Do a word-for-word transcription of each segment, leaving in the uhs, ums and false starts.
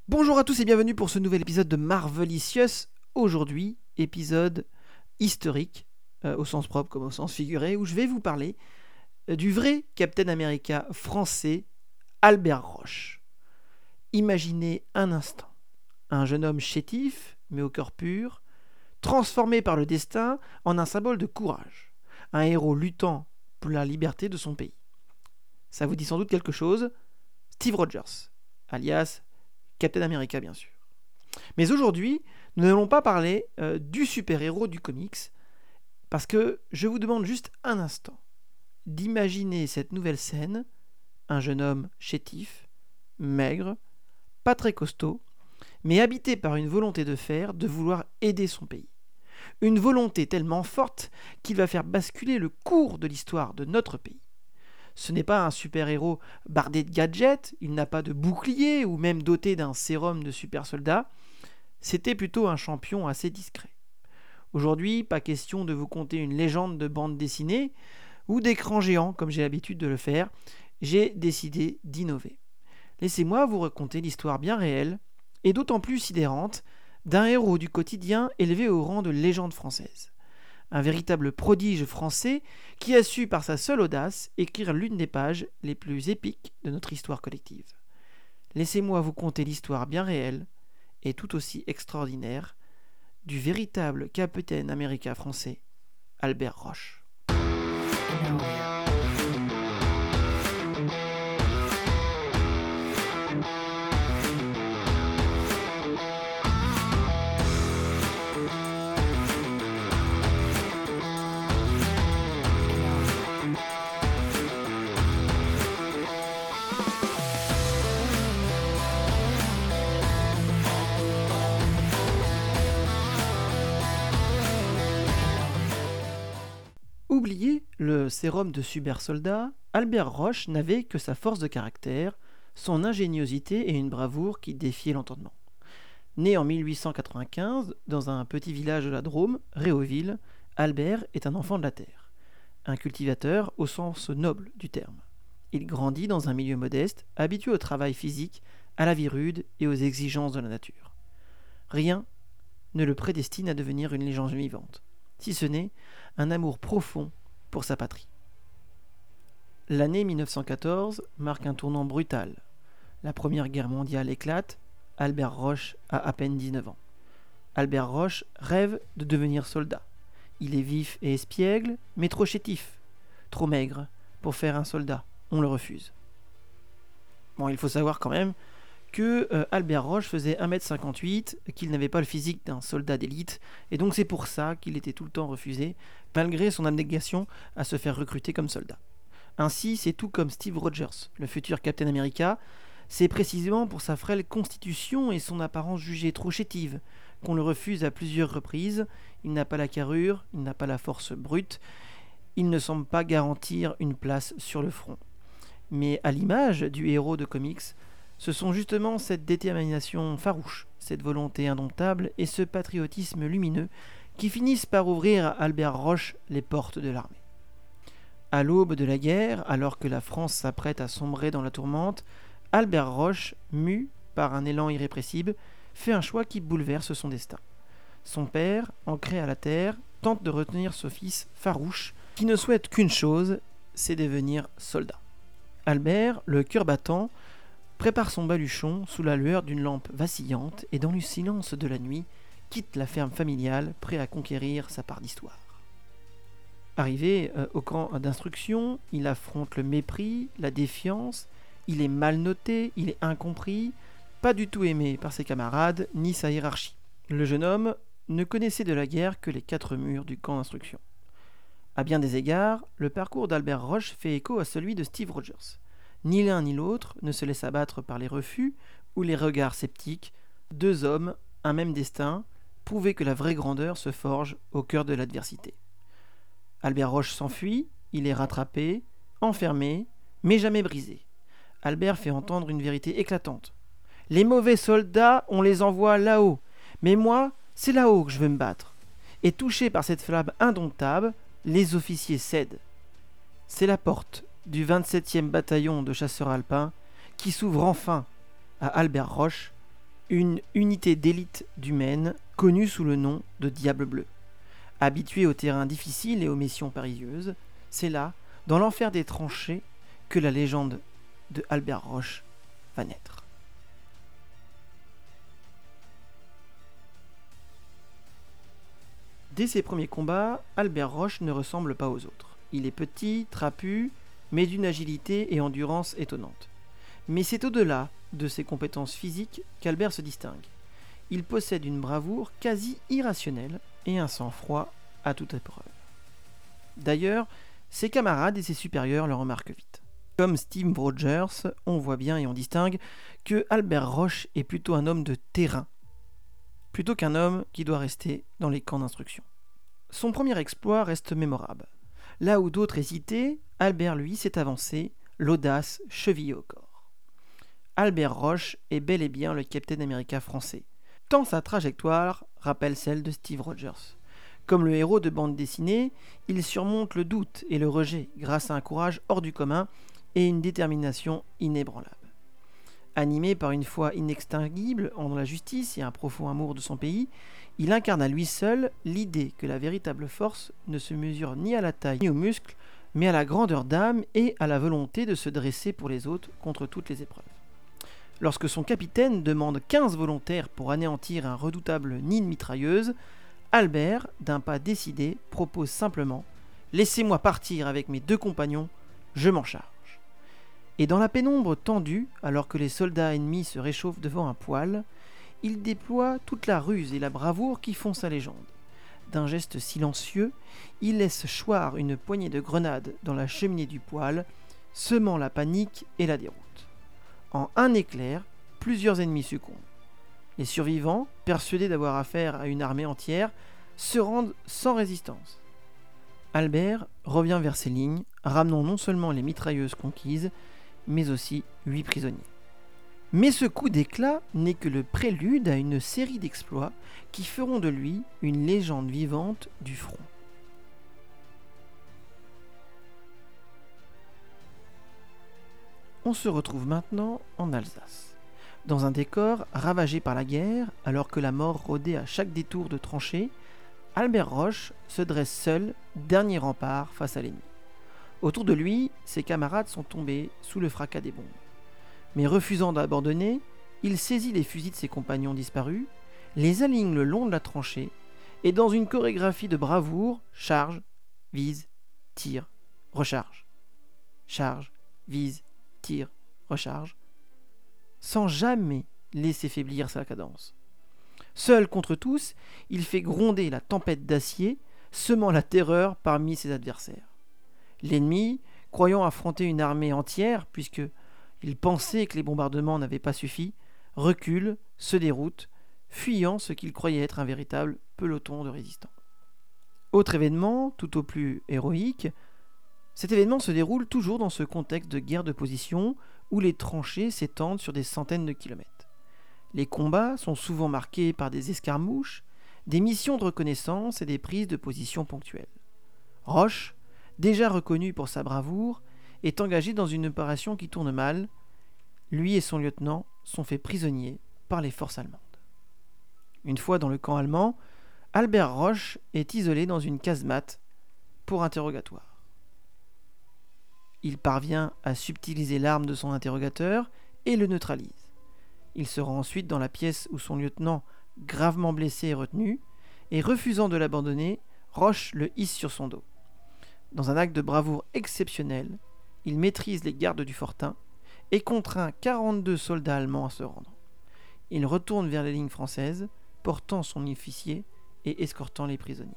Bonjour à tous et bienvenue pour ce nouvel épisode de Marvelicious. Aujourd'hui, épisode historique, euh, au sens propre comme au sens figuré, où je vais vous parler euh, du vrai Captain America français, Albert Roche. Imaginez un instant, un jeune homme chétif, mais au cœur pur, transformé par le destin en un symbole de courage, un héros luttant pour la liberté de son pays. Ça vous dit sans doute quelque chose, Steve Rogers, alias Captain America bien sûr. Mais aujourd'hui, nous n'allons pas parler euh, du super-héros du comics, parce que je vous demande juste un instant d'imaginer cette nouvelle scène, un jeune homme chétif, maigre, pas très costaud, mais habité par une volonté de faire, de vouloir aider son pays. Une volonté tellement forte qu'il va faire basculer le cours de l'histoire de notre pays. Ce n'est pas un super-héros bardé de gadgets, il n'a pas de bouclier ou même doté d'un sérum de super-soldat. C'était plutôt un champion assez discret. Aujourd'hui, pas question de vous conter une légende de bande dessinée ou d'écran géant comme j'ai l'habitude de le faire. J'ai décidé d'innover. Laissez-moi vous raconter l'histoire bien réelle et d'autant plus sidérante d'un héros du quotidien élevé au rang de légende française. Un véritable prodige français qui a su par sa seule audace écrire l'une des pages les plus épiques de notre histoire collective. Laissez-moi vous conter l'histoire bien réelle et tout aussi extraordinaire du véritable Capitaine America français, Albert Roche. Oublié le sérum de super soldat, Albert Roche n'avait que sa force de caractère, son ingéniosité et une bravoure qui défiaient l'entendement. Né en mille huit cent quatre-vingt-quinze, dans un petit village de la Drôme, Réauville, Albert est un enfant de la terre, un cultivateur au sens noble du terme. Il grandit dans un milieu modeste, habitué au travail physique, à la vie rude et aux exigences de la nature. Rien ne le prédestine à devenir une légende vivante, si ce n'est un amour profond pour sa patrie. L'année mille neuf cent quatorze marque un tournant brutal. La Première Guerre mondiale éclate, Albert Roche a à peine dix-neuf ans. Albert Roche rêve de devenir soldat. Il est vif et espiègle, mais trop chétif, trop maigre pour faire un soldat. On le refuse. Bon, il faut savoir quand même que euh, Albert Roche faisait un mètre cinquante-huit, qu'il n'avait pas le physique d'un soldat d'élite, et donc c'est pour ça qu'il était tout le temps refusé, malgré son abnégation à se faire recruter comme soldat. Ainsi, c'est tout comme Steve Rogers, le futur Captain America, c'est précisément pour sa frêle constitution et son apparence jugée trop chétive qu'on le refuse à plusieurs reprises. Il n'a pas la carrure, il n'a pas la force brute, il ne semble pas garantir une place sur le front. Mais à l'image du héros de comics, ce sont justement cette détermination farouche, cette volonté indomptable et ce patriotisme lumineux qui finissent par ouvrir à Albert Roche les portes de l'armée. À l'aube de la guerre, alors que la France s'apprête à sombrer dans la tourmente, Albert Roche, mu par un élan irrépressible, fait un choix qui bouleverse son destin. Son père, ancré à la terre, tente de retenir ce fils farouche qui ne souhaite qu'une chose, c'est devenir soldat. Albert, le cœur battant, prépare son baluchon sous la lueur d'une lampe vacillante et dans le silence de la nuit, quitte la ferme familiale, prêt à conquérir sa part d'histoire. Arrivé euh, au camp d'instruction, il affronte le mépris, la défiance, il est mal noté, il est incompris, pas du tout aimé par ses camarades ni sa hiérarchie. Le jeune homme ne connaissait de la guerre que les quatre murs du camp d'instruction. À bien des égards, le parcours d'Albert Roche fait écho à celui de Steve Rogers. Ni l'un ni l'autre ne se laisse abattre par les refus ou les regards sceptiques. Deux hommes, un même destin, prouvaient que la vraie grandeur se forge au cœur de l'adversité. Albert Roche s'enfuit, il est rattrapé, enfermé, mais jamais brisé. Albert fait entendre une vérité éclatante. Les mauvais soldats, on les envoie là-haut, mais moi, c'est là-haut que je veux me battre. Et touché par cette flamme indomptable, les officiers cèdent. C'est la porte du vingt-septième bataillon de chasseurs alpins qui s'ouvre enfin à Albert Roche, une unité d'élite du Maine connue sous le nom de Diable Bleu. Habitué aux terrains difficiles et aux missions périlleuses, c'est là, dans l'enfer des tranchées, que la légende de Albert Roche va naître. Dès ses premiers combats, Albert Roche ne ressemble pas aux autres. Il est petit, trapu, mais d'une agilité et endurance étonnantes. Mais c'est au-delà de ses compétences physiques qu'Albert se distingue. Il possède une bravoure quasi irrationnelle et un sang-froid à toute épreuve. D'ailleurs, ses camarades et ses supérieurs le remarquent vite. Comme Steve Rogers, on voit bien et on distingue que Albert Roche est plutôt un homme de terrain, plutôt qu'un homme qui doit rester dans les camps d'instruction. Son premier exploit reste mémorable. Là où d'autres hésitaient, Albert, lui, s'est avancé, l'audace chevillée au corps. Albert Roche est bel et bien le Captain America français, tant sa trajectoire rappelle celle de Steve Rogers. Comme le héros de bande dessinée, il surmonte le doute et le rejet grâce à un courage hors du commun et une détermination inébranlable. Animé par une foi inextinguible en la justice et un profond amour de son pays, il incarne à lui seul l'idée que la véritable force ne se mesure ni à la taille ni aux muscles, mais à la grandeur d'âme et à la volonté de se dresser pour les autres contre toutes les épreuves. Lorsque son capitaine demande quinze volontaires pour anéantir un redoutable nid de mitrailleuses, Albert, d'un pas décidé, propose simplement « Laissez-moi partir avec mes deux compagnons, je m'en charge ». Et dans la pénombre tendue, alors que les soldats ennemis se réchauffent devant un poêle, il déploie toute la ruse et la bravoure qui font sa légende. D'un geste silencieux, il laisse choir une poignée de grenades dans la cheminée du poêle, semant la panique et la déroute. En un éclair, plusieurs ennemis succombent. Les survivants, persuadés d'avoir affaire à une armée entière, se rendent sans résistance. Albert revient vers ses lignes, ramenant non seulement les mitrailleuses conquises, mais aussi huit prisonniers. Mais ce coup d'éclat n'est que le prélude à une série d'exploits qui feront de lui une légende vivante du front. On se retrouve maintenant en Alsace. Dans un décor ravagé par la guerre, alors que la mort rôdait à chaque détour de tranchée, Albert Roche se dresse seul, dernier rempart face à l'ennemi. Autour de lui, ses camarades sont tombés sous le fracas des bombes. Mais refusant d'abandonner, il saisit les fusils de ses compagnons disparus, les aligne le long de la tranchée, et dans une chorégraphie de bravoure, charge, vise, tire, recharge. Charge, vise, tire, recharge, sans jamais laisser faiblir sa cadence. Seul contre tous, il fait gronder la tempête d'acier, semant la terreur parmi ses adversaires. L'ennemi, croyant affronter une armée entière, puisque il pensait que les bombardements n'avaient pas suffi, recule, se déroute, fuyant ce qu'il croyait être un véritable peloton de résistants. Autre événement, tout au plus héroïque, cet événement se déroule toujours dans ce contexte de guerre de position où les tranchées s'étendent sur des centaines de kilomètres. Les combats sont souvent marqués par des escarmouches, des missions de reconnaissance et des prises de position ponctuelles. Roche, déjà reconnu pour sa bravoure, est engagé dans une opération qui tourne mal. Lui et son lieutenant sont faits prisonniers par les forces allemandes. Une fois dans le camp allemand, Albert Roche est isolé dans une casemate pour interrogatoire. Il parvient à subtiliser l'arme de son interrogateur et le neutralise. Il se rend ensuite dans la pièce où son lieutenant, gravement blessé, est retenu, et refusant de l'abandonner, Roche le hisse sur son dos. Dans un acte de bravoure exceptionnel, il maîtrise les gardes du fortin et contraint quarante-deux soldats allemands à se rendre. Il retourne vers les lignes françaises, portant son officier et escortant les prisonniers.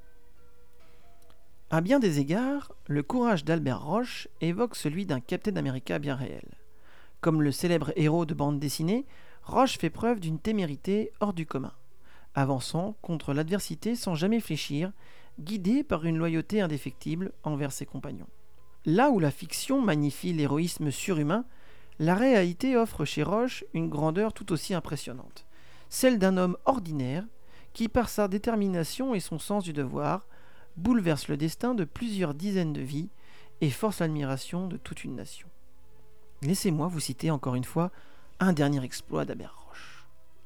À bien des égards, le courage d'Albert Roche évoque celui d'un Captain America bien réel. Comme le célèbre héros de bande dessinée, Roche fait preuve d'une témérité hors du commun, avançant contre l'adversité sans jamais fléchir, guidé par une loyauté indéfectible envers ses compagnons. Là où la fiction magnifie l'héroïsme surhumain, la réalité offre chez Roche une grandeur tout aussi impressionnante, celle d'un homme ordinaire qui, par sa détermination et son sens du devoir, bouleverse le destin de plusieurs dizaines de vies et force l'admiration de toute une nation. Laissez-moi vous citer encore une fois un dernier exploit d'Albert Roche.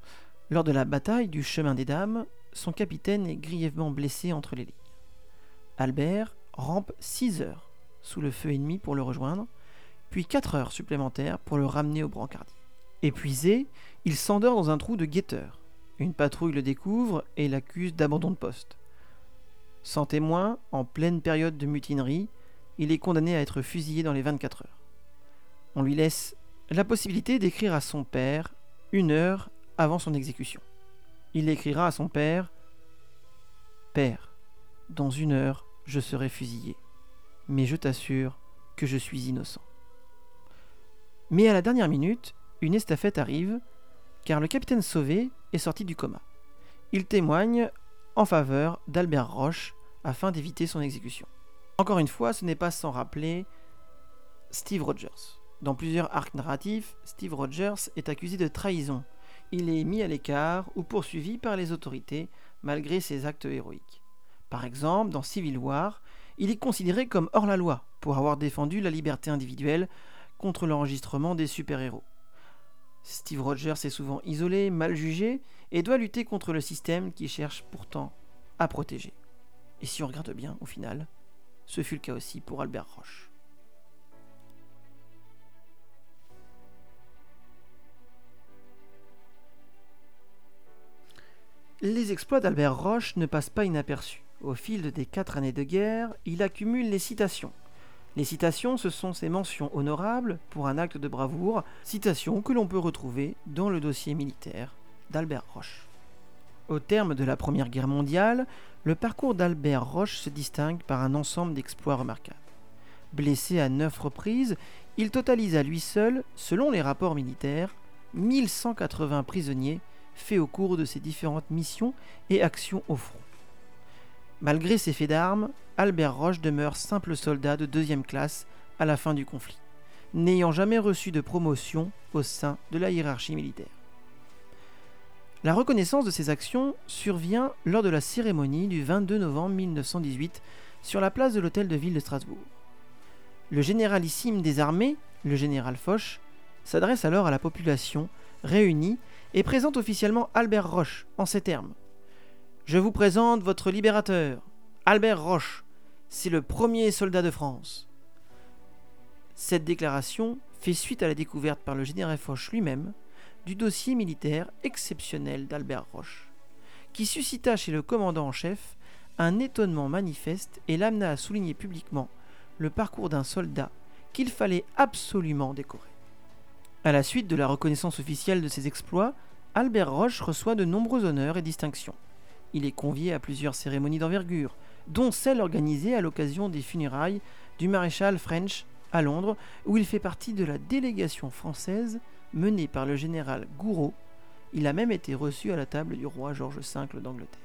Lors de la bataille du Chemin des Dames, son capitaine est grièvement blessé entre les lignes. Albert rampe six heures sous le feu ennemi pour le rejoindre, puis quatre heures supplémentaires pour le ramener au brancardier. Épuisé, il s'endort dans un trou de guetteur. Une patrouille le découvre et l'accuse d'abandon de poste. Sans témoin, en pleine période de mutinerie, il est condamné à être fusillé dans les vingt-quatre heures. On lui laisse la possibilité d'écrire à son père une heure avant son exécution. Il écrira à son père « Père, dans une heure, je serai fusillé, mais je t'assure que je suis innocent. » Mais à la dernière minute, une estafette arrive, car le capitaine sauvé est sorti du coma. Il témoigne en faveur d'Albert Roche afin d'éviter son exécution. Encore une fois, ce n'est pas sans rappeler Steve Rogers. Dans plusieurs arcs narratifs, Steve Rogers est accusé de trahison. Il est mis à l'écart ou poursuivi par les autorités malgré ses actes héroïques. Par exemple, dans Civil War, il est considéré comme hors-la-loi pour avoir défendu la liberté individuelle contre l'enregistrement des super-héros. Steve Rogers est souvent isolé, mal jugé, et doit lutter contre le système qui cherche pourtant à protéger. Et si on regarde bien, au final, ce fut le cas aussi pour Albert Roche. Les exploits d'Albert Roche ne passent pas inaperçus. Au fil des quatre années de guerre, il accumule les citations. Les citations, ce sont ces mentions honorables pour un acte de bravoure, citations que l'on peut retrouver dans le dossier militaire d'Albert Roche. Au terme de la Première Guerre mondiale, le parcours d'Albert Roche se distingue par un ensemble d'exploits remarquables. Blessé à neuf reprises, il totalise à lui seul, selon les rapports militaires, mille cent quatre-vingts prisonniers faits au cours de ses différentes missions et actions au front. Malgré ses faits d'armes, Albert Roche demeure simple soldat de deuxième classe à la fin du conflit, n'ayant jamais reçu de promotion au sein de la hiérarchie militaire. La reconnaissance de ses actions survient lors de la cérémonie du vingt-deux novembre mille neuf cent dix-huit sur la place de l'Hôtel de Ville de Strasbourg. Le généralissime des armées, le général Foch, s'adresse alors à la population réunie et présente officiellement Albert Roche en ces termes. « Je vous présente votre libérateur, Albert Roche, c'est le premier soldat de France. » Cette déclaration fait suite à la découverte par le général Foch lui-même du dossier militaire exceptionnel d'Albert Roche, qui suscita chez le commandant en chef un étonnement manifeste et l'amena à souligner publiquement le parcours d'un soldat qu'il fallait absolument décorer. À la suite de la reconnaissance officielle de ses exploits, Albert Roche reçoit de nombreux honneurs et distinctions. Il est convié à plusieurs cérémonies d'envergure, dont celle organisée à l'occasion des funérailles du maréchal French à Londres, où il fait partie de la délégation française menée par le général Gouraud. Il a même été reçu à la table du roi George cinq d'Angleterre.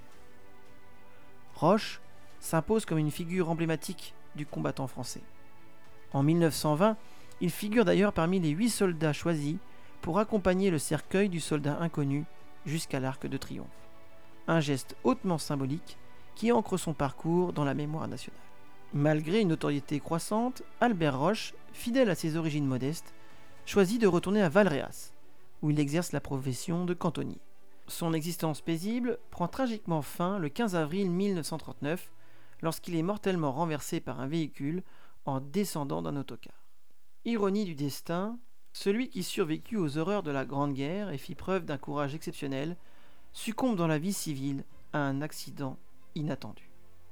Roche s'impose comme une figure emblématique du combattant français. En mille neuf cent vingt, il figure d'ailleurs parmi les huit soldats choisis pour accompagner le cercueil du soldat inconnu jusqu'à l'Arc de Triomphe. Un geste hautement symbolique qui ancre son parcours dans la mémoire nationale. Malgré une notoriété croissante, Albert Roche, fidèle à ses origines modestes, choisit de retourner à Valréas, où il exerce la profession de cantonnier. Son existence paisible prend tragiquement fin le quinze avril mille neuf cent trente-neuf, lorsqu'il est mortellement renversé par un véhicule en descendant d'un autocar. Ironie du destin, celui qui survécut aux horreurs de la Grande Guerre et fit preuve d'un courage exceptionnel succombe dans la vie civile à un accident inattendu.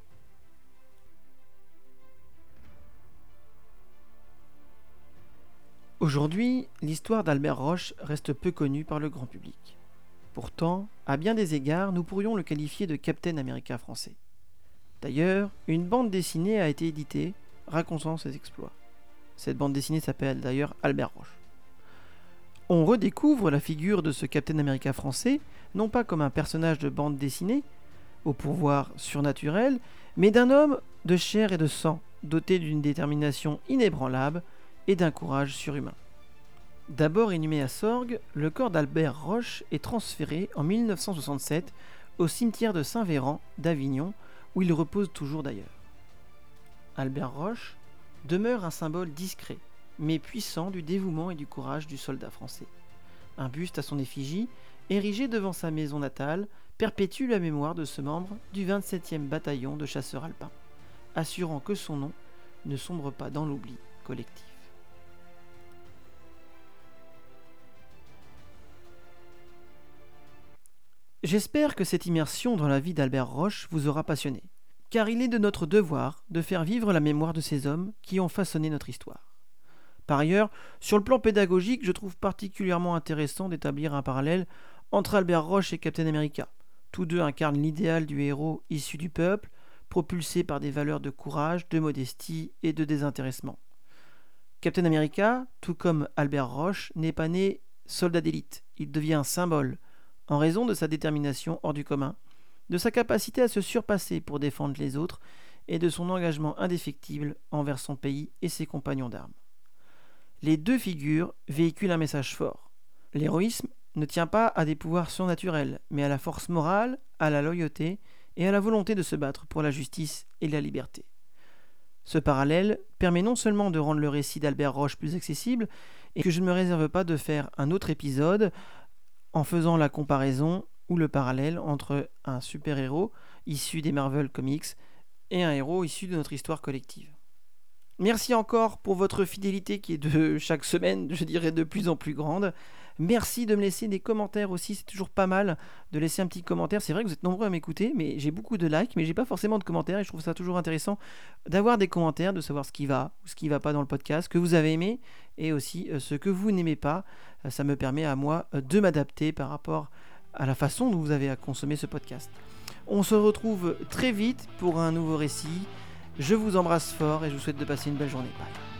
Aujourd'hui, l'histoire d'Albert Roche reste peu connue par le grand public. Pourtant, à bien des égards, nous pourrions le qualifier de Captain America français. D'ailleurs, une bande dessinée a été éditée racontant ses exploits. Cette bande dessinée s'appelle d'ailleurs Albert Roche. On redécouvre la figure de ce Captain America français, non pas comme un personnage de bande dessinée, au pouvoir surnaturel, mais d'un homme de chair et de sang, doté d'une détermination inébranlable et d'un courage surhumain. D'abord inhumé à Sorgues, le corps d'Albert Roche est transféré en mille neuf cent soixante-sept au cimetière de Saint-Véran d'Avignon, où il repose toujours d'ailleurs. Albert Roche demeure un symbole discret, mais puissant du dévouement et du courage du soldat français. Un buste à son effigie érigé devant sa maison natale, perpétue la mémoire de ce membre du vingt-septième bataillon de chasseurs alpins, assurant que son nom ne sombre pas dans l'oubli collectif. J'espère que cette immersion dans la vie d'Albert Roche vous aura passionné, car il est de notre devoir de faire vivre la mémoire de ces hommes qui ont façonné notre histoire. Par ailleurs, sur le plan pédagogique, je trouve particulièrement intéressant d'établir un parallèle entre Albert Roche et Captain America. Tous deux incarnent l'idéal du héros issu du peuple, propulsé par des valeurs de courage, de modestie et de désintéressement. Captain America, tout comme Albert Roche, n'est pas né soldat d'élite. Il devient un symbole, en raison de sa détermination hors du commun, de sa capacité à se surpasser pour défendre les autres et de son engagement indéfectible envers son pays et ses compagnons d'armes. Les deux figures véhiculent un message fort. L'héroïsme ne tient pas à des pouvoirs surnaturels, mais à la force morale, à la loyauté et à la volonté de se battre pour la justice et la liberté. Ce parallèle permet non seulement de rendre le récit d'Albert Roche plus accessible, et que je ne me réserve pas de faire un autre épisode en faisant la comparaison ou le parallèle entre un super-héros issu des Marvel Comics et un héros issu de notre histoire collective. Merci encore pour votre fidélité qui est de chaque semaine, je dirais, de plus en plus grande. Merci de me laisser des commentaires aussi, c'est toujours pas mal de laisser un petit commentaire. C'est vrai que vous êtes nombreux à m'écouter, mais j'ai beaucoup de likes, mais j'ai pas forcément de commentaires et je trouve ça toujours intéressant d'avoir des commentaires, de savoir ce qui va ou ce qui va pas dans le podcast, ce que vous avez aimé et aussi ce que vous n'aimez pas. Ça me permet à moi de m'adapter par rapport à la façon dont vous avez à consommer ce podcast. On se retrouve très vite pour un nouveau récit. Je vous embrasse fort et je vous souhaite de passer une belle journée. Bye.